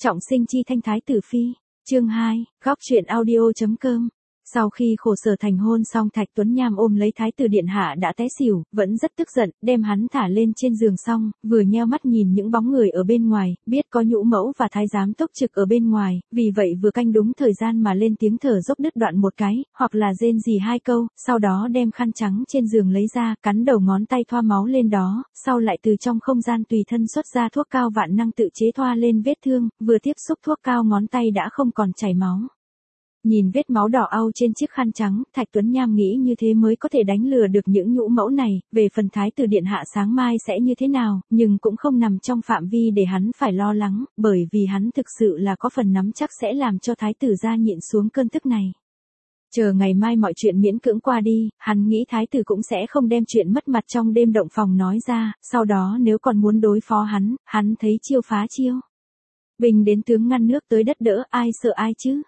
Trọng sinh chi thanh thái tử phi, chương 2, góc truyện audio.com. Sau khi khổ sở thành hôn xong, Thạch Tuấn Nham ôm lấy thái tử điện hạ đã té xỉu, vẫn rất tức giận, đem hắn thả lên trên giường xong, vừa nheo mắt nhìn những bóng người ở bên ngoài, biết có nhũ mẫu và thái giám túc trực ở bên ngoài, vì vậy vừa canh đúng thời gian mà lên tiếng thở dốc đứt đoạn một cái, hoặc là rên rỉ hai câu, sau đó đem khăn trắng trên giường lấy ra, cắn đầu ngón tay thoa máu lên đó, sau lại từ trong không gian tùy thân xuất ra thuốc cao vạn năng tự chế thoa lên vết thương, vừa tiếp xúc thuốc cao ngón tay đã không còn chảy máu. Nhìn vết máu đỏ au trên chiếc khăn trắng, Thạch Tuấn Nham nghĩ như thế mới có thể đánh lừa được những nhũ mẫu này, về phần thái tử điện hạ sáng mai sẽ như thế nào, nhưng cũng không nằm trong phạm vi để hắn phải lo lắng, bởi vì hắn thực sự là có phần nắm chắc sẽ làm cho thái tử gia nhịn xuống cơn tức này. Chờ ngày mai mọi chuyện miễn cưỡng qua đi, hắn nghĩ thái tử cũng sẽ không đem chuyện mất mặt trong đêm động phòng nói ra, sau đó nếu còn muốn đối phó hắn thấy chiêu phá chiêu. Bình đến tướng ngăn nước tới đất đỡ, ai sợ ai chứ?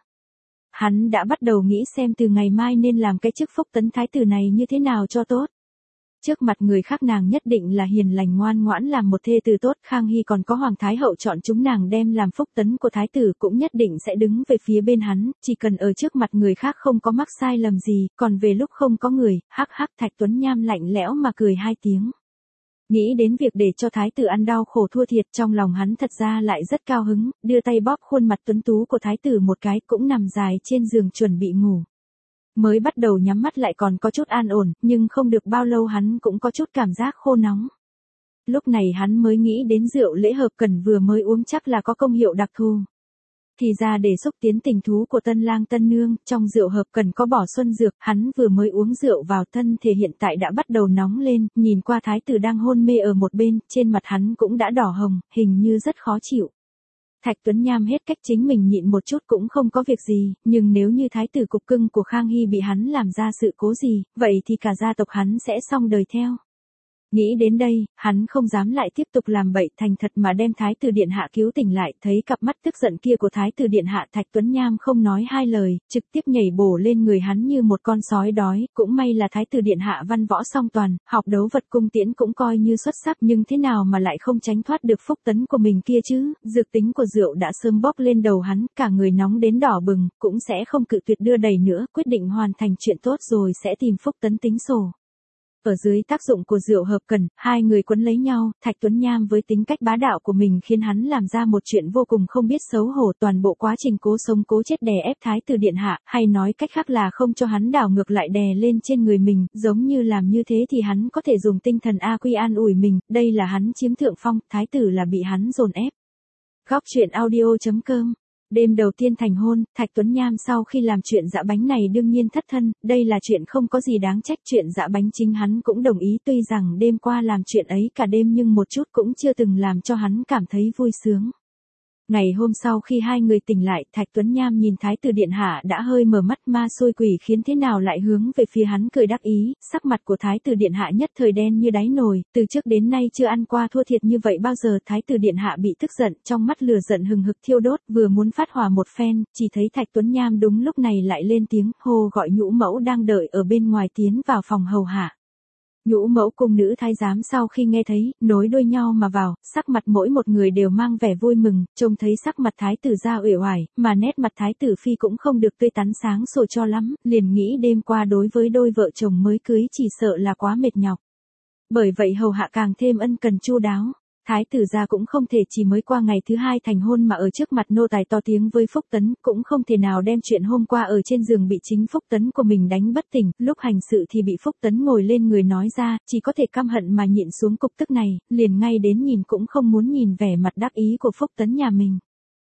Hắn đã bắt đầu nghĩ xem từ ngày mai nên làm cái chức phúc tấn thái tử này như thế nào cho tốt. Trước mặt người khác nàng nhất định là hiền lành ngoan ngoãn làm một thê tử tốt, Khang Hy còn có hoàng thái hậu chọn chúng nàng đem làm phúc tấn của thái tử cũng nhất định sẽ đứng về phía bên hắn, chỉ cần ở trước mặt người khác không có mắc sai lầm gì, còn về lúc không có người, hắc hắc. Thạch Tuấn Nham lạnh lẽo mà cười hai tiếng. Nghĩ đến việc để cho thái tử ăn đau khổ thua thiệt, trong lòng hắn thật ra lại rất cao hứng, đưa tay bóp khuôn mặt tuấn tú của thái tử một cái, cũng nằm dài trên giường chuẩn bị ngủ. Mới bắt đầu nhắm mắt lại còn có chút an ổn, nhưng không được bao lâu hắn cũng có chút cảm giác khô nóng. Lúc này hắn mới nghĩ đến rượu lễ hợp cần vừa mới uống chắc là có công hiệu đặc thù. Thì ra để xúc tiến tình thú của tân lang tân nương, trong rượu hợp cần có bỏ xuân dược, hắn vừa mới uống rượu vào thân thể hiện tại đã bắt đầu nóng lên, nhìn qua thái tử đang hôn mê ở một bên, trên mặt hắn cũng đã đỏ hồng, hình như rất khó chịu. Thạch Tuấn Nham hết cách chính mình nhịn một chút cũng không có việc gì, nhưng nếu như thái tử cục cưng của Khang Hy bị hắn làm ra sự cố gì, vậy thì cả gia tộc hắn sẽ xong đời theo. Nghĩ đến đây, hắn không dám lại tiếp tục làm bậy, thành thật mà đem thái tử điện hạ cứu tỉnh lại, thấy cặp mắt tức giận kia của thái tử điện hạ, Thạch Tuấn Nham không nói hai lời, trực tiếp nhảy bổ lên người hắn như một con sói đói, cũng may là thái tử điện hạ văn võ song toàn, học đấu vật cung tiễn cũng coi như xuất sắc, nhưng thế nào mà lại không tránh thoát được phúc tấn của mình kia chứ, dược tính của rượu đã sớm bốc lên đầu hắn, cả người nóng đến đỏ bừng, cũng sẽ không cự tuyệt đưa đẩy nữa, quyết định hoàn thành chuyện tốt rồi sẽ tìm phúc tấn tính sổ. Ở dưới tác dụng của rượu hợp cần, hai người quấn lấy nhau, Thạch Tuấn Nham với tính cách bá đạo của mình khiến hắn làm ra một chuyện vô cùng không biết xấu hổ, toàn bộ quá trình cố sống cố chết đè ép thái tử điện hạ, hay nói cách khác là không cho hắn đảo ngược lại đè lên trên người mình, giống như làm như thế thì hắn có thể dùng tinh thần A Quy an ủi mình, đây là hắn chiếm thượng phong, thái tử là bị hắn dồn ép. Góc truyện audio.com. Đêm đầu tiên thành hôn, Thạch Tuấn Nham sau khi làm chuyện dã bánh này đương nhiên thất thân, đây là chuyện không có gì đáng trách, chuyện dã bánh chính hắn cũng đồng ý, tuy rằng đêm qua làm chuyện ấy cả đêm nhưng một chút cũng chưa từng làm cho hắn cảm thấy vui sướng. Ngày hôm sau khi hai người tỉnh lại, Thạch Tuấn Nham nhìn thái tử điện hạ đã hơi mở mắt, ma xôi quỷ khiến thế nào lại hướng về phía hắn cười đắc ý, sắc mặt của thái tử điện hạ nhất thời đen như đáy nồi, từ trước đến nay chưa ăn qua thua thiệt như vậy bao giờ. Thái tử điện hạ bị tức giận, trong mắt lửa giận hừng hực thiêu đốt, vừa muốn phát hỏa một phen, chỉ thấy Thạch Tuấn Nham đúng lúc này lại lên tiếng hô gọi nhũ mẫu đang đợi ở bên ngoài tiến vào phòng hầu hạ. Nhũ mẫu cùng nữ thái giám sau khi nghe thấy, nối đuôi nhau mà vào, sắc mặt mỗi một người đều mang vẻ vui mừng, trông thấy sắc mặt thái tử gia uể oải, mà nét mặt thái tử phi cũng không được tươi tắn sáng sủa cho lắm, liền nghĩ đêm qua đối với đôi vợ chồng mới cưới chỉ sợ là quá mệt nhọc. Bởi vậy hầu hạ càng thêm ân cần chu đáo. Thái tử gia cũng không thể chỉ mới qua ngày thứ hai thành hôn mà ở trước mặt nô tài to tiếng với Phúc Tấn, cũng không thể nào đem chuyện hôm qua ở trên giường bị chính Phúc Tấn của mình đánh bất tỉnh, lúc hành sự thì bị Phúc Tấn ngồi lên người nói ra, chỉ có thể căm hận mà nhịn xuống cục tức này, liền ngay đến nhìn cũng không muốn nhìn vẻ mặt đắc ý của Phúc Tấn nhà mình.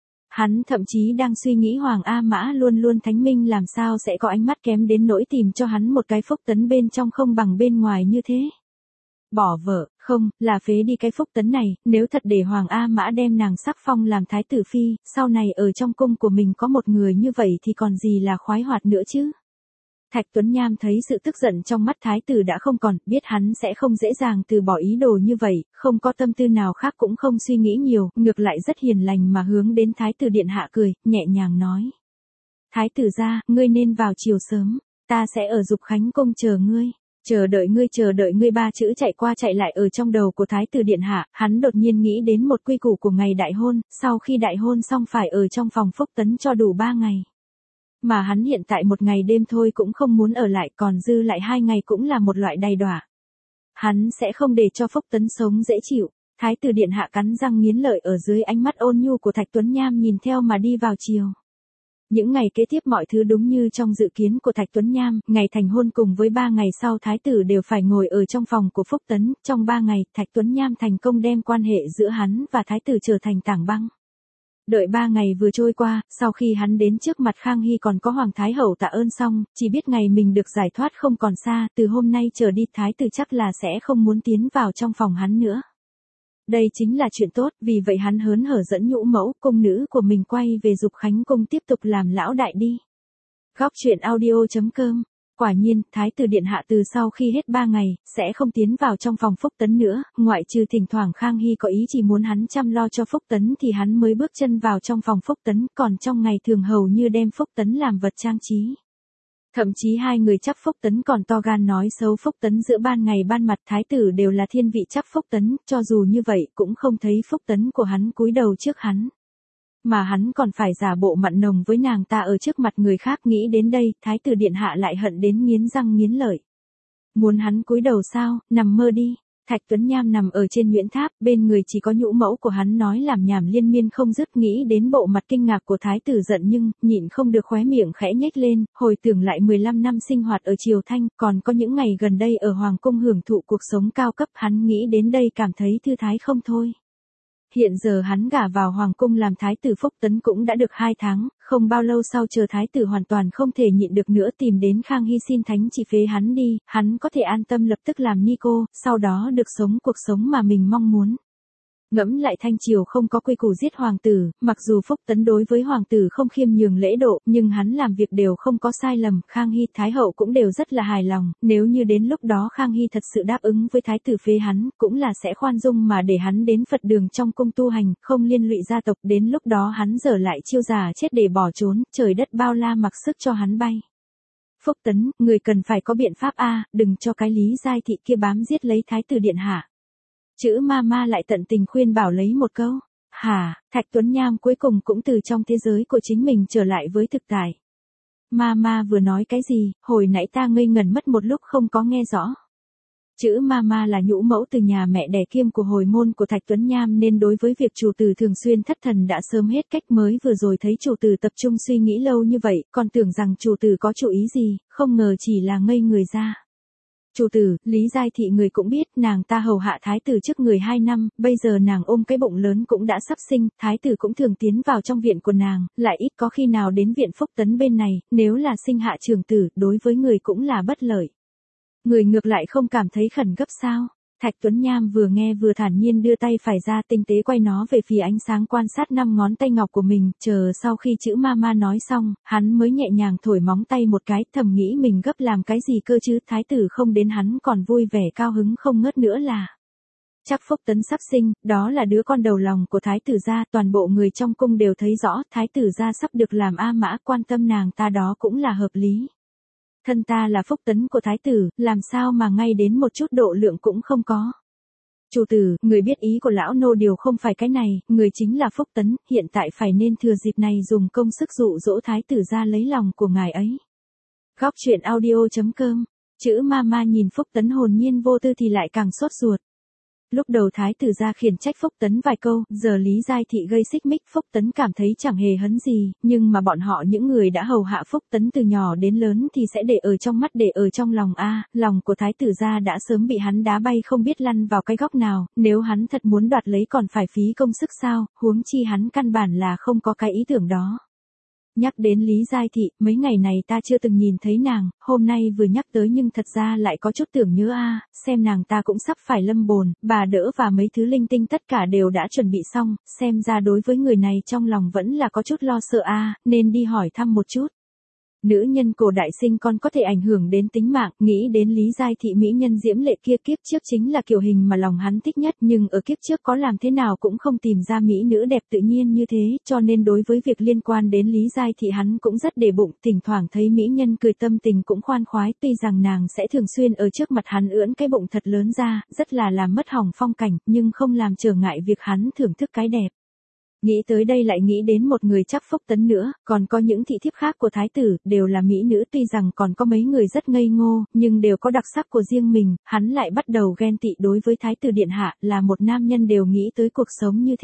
Hắn thậm chí đang suy nghĩ Hoàng A Mã luôn luôn thánh minh làm sao sẽ có ánh mắt kém đến nỗi tìm cho hắn một cái Phúc Tấn bên trong không bằng bên ngoài như thế. Bỏ vợ, không, là phế đi cái Phúc Tấn này, nếu thật để Hoàng A Mã đem nàng sắc phong làm thái tử phi, sau này ở trong cung của mình có một người như vậy thì còn gì là khoái hoạt nữa chứ. Thạch Tuấn Nham thấy sự tức giận trong mắt thái tử đã không còn, biết hắn sẽ không dễ dàng từ bỏ ý đồ như vậy, không có tâm tư nào khác cũng không suy nghĩ nhiều, ngược lại rất hiền lành mà hướng đến thái tử điện hạ cười, nhẹ nhàng nói. Thái tử gia, ngươi nên vào chiều sớm, ta sẽ ở Dục Khánh cung chờ ngươi. Chờ đợi ngươi ba chữ chạy qua chạy lại ở trong đầu của thái tử điện hạ, hắn đột nhiên nghĩ đến một quy củ của ngày đại hôn, sau khi đại hôn xong phải ở trong phòng Phúc Tấn cho đủ 3 ngày. Mà hắn hiện tại một ngày đêm thôi cũng không muốn ở lại, còn dư lại 2 ngày cũng là một loại đầy đọa. Hắn sẽ không để cho Phúc Tấn sống dễ chịu. Thái tử điện hạ cắn răng nghiến lợi ở dưới ánh mắt ôn nhu của Thạch Tuấn Nham nhìn theo mà đi vào chiều. Những ngày kế tiếp mọi thứ đúng như trong dự kiến của Thạch Tuấn Nham, ngày thành hôn cùng với 3 ngày sau thái tử đều phải ngồi ở trong phòng của Phúc Tấn, trong 3 ngày, Thạch Tuấn Nham thành công đem quan hệ giữa hắn và thái tử trở thành tảng băng. Đợi 3 ngày vừa trôi qua, sau khi hắn đến trước mặt Khang Hy còn có Hoàng Thái Hậu tạ ơn xong, chỉ biết ngày mình được giải thoát không còn xa, từ hôm nay trở đi thái tử chắc là sẽ không muốn tiến vào trong phòng hắn nữa. Đây chính là chuyện tốt, vì vậy hắn hớn hở dẫn nhũ mẫu, cung nữ của mình quay về Dục Khánh cung tiếp tục làm lão đại đi. Góc truyện audio.com. Quả nhiên, thái tử điện hạ từ sau khi hết 3 ngày, sẽ không tiến vào trong phòng Phúc Tấn nữa, ngoại trừ thỉnh thoảng Khang Hy có ý chỉ muốn hắn chăm lo cho Phúc Tấn thì hắn mới bước chân vào trong phòng Phúc Tấn, còn trong ngày thường hầu như đem Phúc Tấn làm vật trang trí. Thậm chí hai người chắp Phúc Tấn còn to gan nói xấu Phúc Tấn giữa ban ngày ban mặt, thái tử đều là thiên vị chắp Phúc Tấn, cho dù như vậy cũng không thấy Phúc Tấn của hắn cúi đầu trước hắn. Mà hắn còn phải giả bộ mặn nồng với nàng ta ở trước mặt người khác, nghĩ đến đây, thái tử điện hạ lại hận đến nghiến răng nghiến lợi. Muốn hắn cúi đầu sao, nằm mơ đi. Thạch Tuấn Nham nằm ở trên Nguyễn Tháp, bên người chỉ có nhũ mẫu của hắn nói làm nhảm liên miên không dứt, nghĩ đến bộ mặt kinh ngạc của thái tử giận nhưng, nhịn không được khóe miệng khẽ nhếch lên, hồi tưởng lại 15 năm sinh hoạt ở Triều Thanh, còn có những ngày gần đây ở Hoàng cung hưởng thụ cuộc sống cao cấp, hắn nghĩ đến đây cảm thấy thư thái không thôi. Hiện giờ hắn gả vào Hoàng cung làm thái tử Phúc Tấn cũng đã được 2 tháng, không bao lâu sau chờ thái tử hoàn toàn không thể nhịn được nữa tìm đến Khang Hy xin thánh chỉ phế hắn đi, hắn có thể an tâm lập tức làm ni cô, sau đó được sống cuộc sống mà mình mong muốn. Ngẫm lại Thanh Triều không có quy củ giết hoàng tử, mặc dù Phúc Tấn đối với hoàng tử không khiêm nhường lễ độ, nhưng hắn làm việc đều không có sai lầm, Khang Hy, Thái hậu cũng đều rất là hài lòng, nếu như đến lúc đó Khang Hy thật sự đáp ứng với thái tử phế hắn, cũng là sẽ khoan dung mà để hắn đến Phật đường trong cung tu hành, không liên lụy gia tộc, đến lúc đó hắn dở lại chiêu già chết để bỏ trốn, trời đất bao la mặc sức cho hắn bay. Phúc Tấn, người cần phải có biện pháp a, đừng cho cái Lý Giai Thị kia bám giết lấy thái tử điện hạ. Chữ ma lại tận tình khuyên bảo lấy một câu. Hả, Thạch Tuấn Nham cuối cùng cũng từ trong thế giới của chính mình trở lại với thực tại. Ma vừa nói cái gì, hồi nãy ta ngây ngẩn mất một lúc không có nghe rõ. Chữ ma là nhũ mẫu từ nhà mẹ đẻ kiêm của hồi môn của Thạch Tuấn Nham nên đối với việc chủ tử thường xuyên thất thần đã sớm hết cách, mới vừa rồi thấy chủ tử tập trung suy nghĩ lâu như vậy, còn tưởng rằng chủ tử có chủ ý gì, không ngờ chỉ là ngây người ra. Chủ tử, Lý Giai Thị người cũng biết, nàng ta hầu hạ thái tử trước người 2 năm, bây giờ nàng ôm cái bụng lớn cũng đã sắp sinh, thái tử cũng thường tiến vào trong viện của nàng, lại ít có khi nào đến viện Phúc Tấn bên này, nếu là sinh hạ trưởng tử, đối với người cũng là bất lợi. Người ngược lại không cảm thấy khẩn gấp sao? Thạch Tuấn Nham vừa nghe vừa thản nhiên đưa tay phải ra tinh tế quay nó về phía ánh sáng quan sát 5 ngón tay ngọc của mình, chờ sau khi chữ ma nói xong, hắn mới nhẹ nhàng thổi móng tay một cái, thầm nghĩ mình gấp làm cái gì cơ chứ, thái tử không đến hắn còn vui vẻ cao hứng không ngớt nữa là. Chắc Phúc Tấn sắp sinh, đó là đứa con đầu lòng của thái tử gia, toàn bộ người trong cung đều thấy rõ, thái tử gia sắp được làm A Mã, quan tâm nàng ta đó cũng là hợp lý. Thân ta là Phúc Tấn của thái tử, làm sao mà ngay đến một chút độ lượng cũng không có. Chủ tử, người biết ý của lão nô điều không phải cái này, người chính là Phúc Tấn, hiện tại phải nên thừa dịp này dùng công sức dụ dỗ thái tử ra lấy lòng của ngài ấy. Góc truyện audio.com. Chữ ma nhìn Phúc Tấn hồn nhiên vô tư thì lại càng sốt ruột. Lúc đầu thái tử ra khiển trách Phúc Tấn vài câu, giờ Lý Giai Thị gây xích mích, Phúc Tấn cảm thấy chẳng hề hấn gì, nhưng mà bọn họ những người đã hầu hạ Phúc Tấn từ nhỏ đến lớn thì sẽ để ở trong mắt để ở trong lòng a, lòng của thái tử gia đã sớm bị hắn đá bay không biết lăn vào cái góc nào, nếu hắn thật muốn đoạt lấy còn phải phí công sức sao, huống chi hắn căn bản là không có cái ý tưởng đó. Nhắc đến Lý Giai Thị, mấy ngày này ta chưa từng nhìn thấy nàng, hôm nay vừa nhắc tới nhưng thật ra lại có chút tưởng nhớ xem nàng ta cũng sắp phải lâm bồn, bà đỡ và mấy thứ linh tinh tất cả đều đã chuẩn bị xong, xem ra đối với người này trong lòng vẫn là có chút lo sợ nên đi hỏi thăm một chút. Nữ nhân cổ đại sinh con có thể ảnh hưởng đến tính mạng, nghĩ đến Lý Giai Thị mỹ nhân diễm lệ kia kiếp trước chính là kiểu hình mà lòng hắn thích nhất, nhưng ở kiếp trước có làm thế nào cũng không tìm ra mỹ nữ đẹp tự nhiên như thế, cho nên đối với việc liên quan đến Lý Giai Thị hắn cũng rất để bụng, thỉnh thoảng thấy mỹ nhân cười tâm tình cũng khoan khoái, tuy rằng nàng sẽ thường xuyên ở trước mặt hắn ưỡn cái bụng thật lớn ra, rất là làm mất hỏng phong cảnh, nhưng không làm trở ngại việc hắn thưởng thức cái đẹp. Nghĩ tới đây lại nghĩ đến một người chắc Phúc Tấn nữa, còn có những thị thiếp khác của thái tử, đều là mỹ nữ, tuy rằng còn có mấy người rất ngây ngô, nhưng đều có đặc sắc của riêng mình, hắn lại bắt đầu ghen tị đối với thái tử điện hạ, là một nam nhân đều nghĩ tới cuộc sống như thế.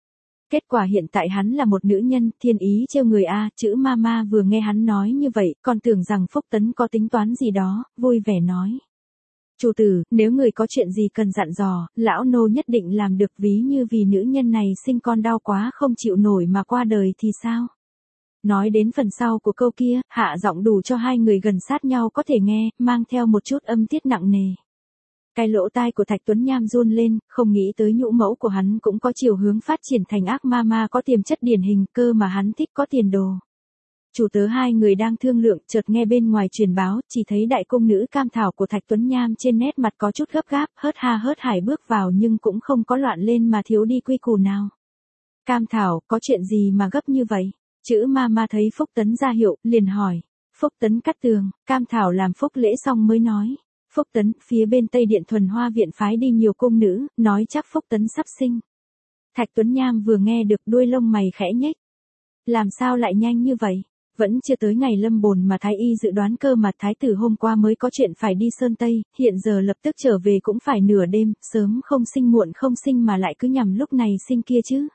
Kết quả hiện tại hắn là một nữ nhân, thiên ý trêu người a, chữ mama vừa nghe hắn nói như vậy, còn tưởng rằng Phúc Tấn có tính toán gì đó, vui vẻ nói. Chủ tử, nếu người có chuyện gì cần dặn dò, lão nô nhất định làm được, ví như vì nữ nhân này sinh con đau quá không chịu nổi mà qua đời thì sao? Nói đến phần sau của câu kia, hạ giọng đủ cho hai người gần sát nhau có thể nghe, mang theo một chút âm tiết nặng nề. Cái lỗ tai của Thạch Tuấn Nham run lên, không nghĩ tới nhũ mẫu của hắn cũng có chiều hướng phát triển thành ác ma có tiềm chất điển hình, cơ mà hắn thích có tiền đồ. Chủ tớ hai người đang thương lượng, chợt nghe bên ngoài truyền báo, chỉ thấy đại cung nữ Cam Thảo của Thạch Tuấn Nham trên nét mặt có chút gấp gáp, hớt ha hớt hải bước vào nhưng cũng không có loạn lên mà thiếu đi quy củ nào. Cam Thảo, có chuyện gì mà gấp như vậy? Chữ ma thấy Phúc Tấn ra hiệu, liền hỏi. Phúc Tấn cắt tường, Cam Thảo làm phúc lễ xong mới nói. Phúc Tấn, phía bên Tây Điện Thuần Hoa Viện phái đi nhiều cung nữ, nói chắc Phúc Tấn sắp sinh. Thạch Tuấn Nham vừa nghe được đuôi lông mày khẽ nhếch. Làm sao lại nhanh như vậy? Vẫn chưa tới ngày lâm bồn mà thái y dự đoán, cơ mà thái tử hôm qua mới có chuyện phải đi Sơn Tây, hiện giờ lập tức trở về cũng phải nửa đêm, sớm không sinh muộn không sinh mà lại cứ nhằm lúc này sinh kia chứ.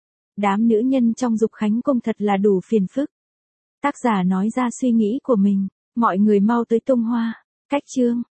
Đám nữ nhân trong Dục Khánh Cung thật là đủ phiền phức. Tác giả nói ra suy nghĩ của mình, mọi người mau tới tung hoa, cách chương.